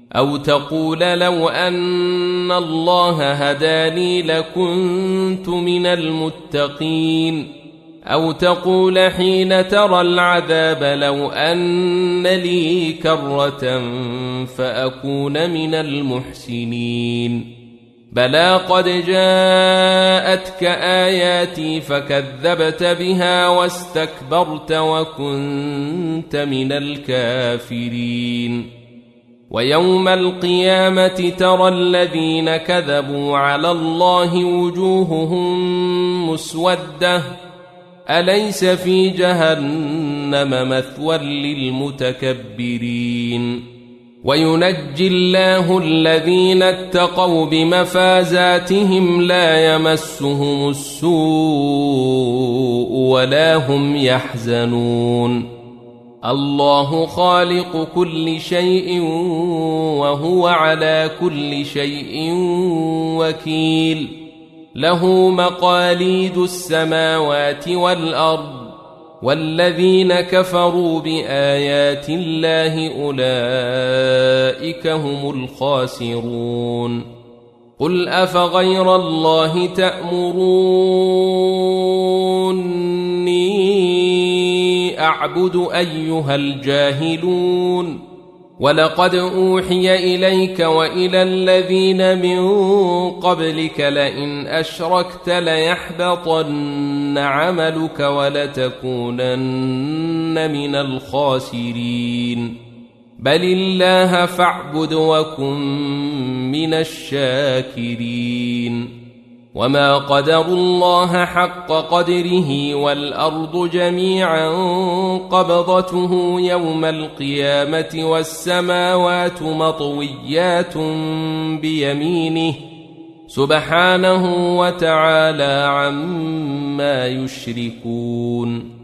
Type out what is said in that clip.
أو تقول لو أن الله هداني لكنت من المتقين أو تقول حين ترى العذاب لو أن لي كرة فأكون من المحسنين بلى قد جاءتك آياتي فكذبت بها واستكبرت وكنت من الكافرين ويوم القيامة ترى الذين كذبوا على الله وجوههم مسودة أليس في جهنم مثوى للمتكبرين وينجي الله الذين اتقوا بمفازاتهم لا يمسهم السوء ولا هم يحزنون الله خالق كل شيء وهو على كل شيء وكيل له مقاليد السماوات والأرض والذين كفروا بآيات الله أولئك هم الخاسرون قل أفغير الله تأمروني أعبد أيها الجاهلون ولقد أوحي إليك وإلى الذين من قبلك لئن أشركت ليحبطن عملك ولتكونن من الخاسرين بل الله فاعبد وكن من الشاكرين وما قدروا الله حق قدره والأرض جميعا قبضته يوم القيامة والسماوات مطويات بيمينه سبحانه وتعالى عما يشركون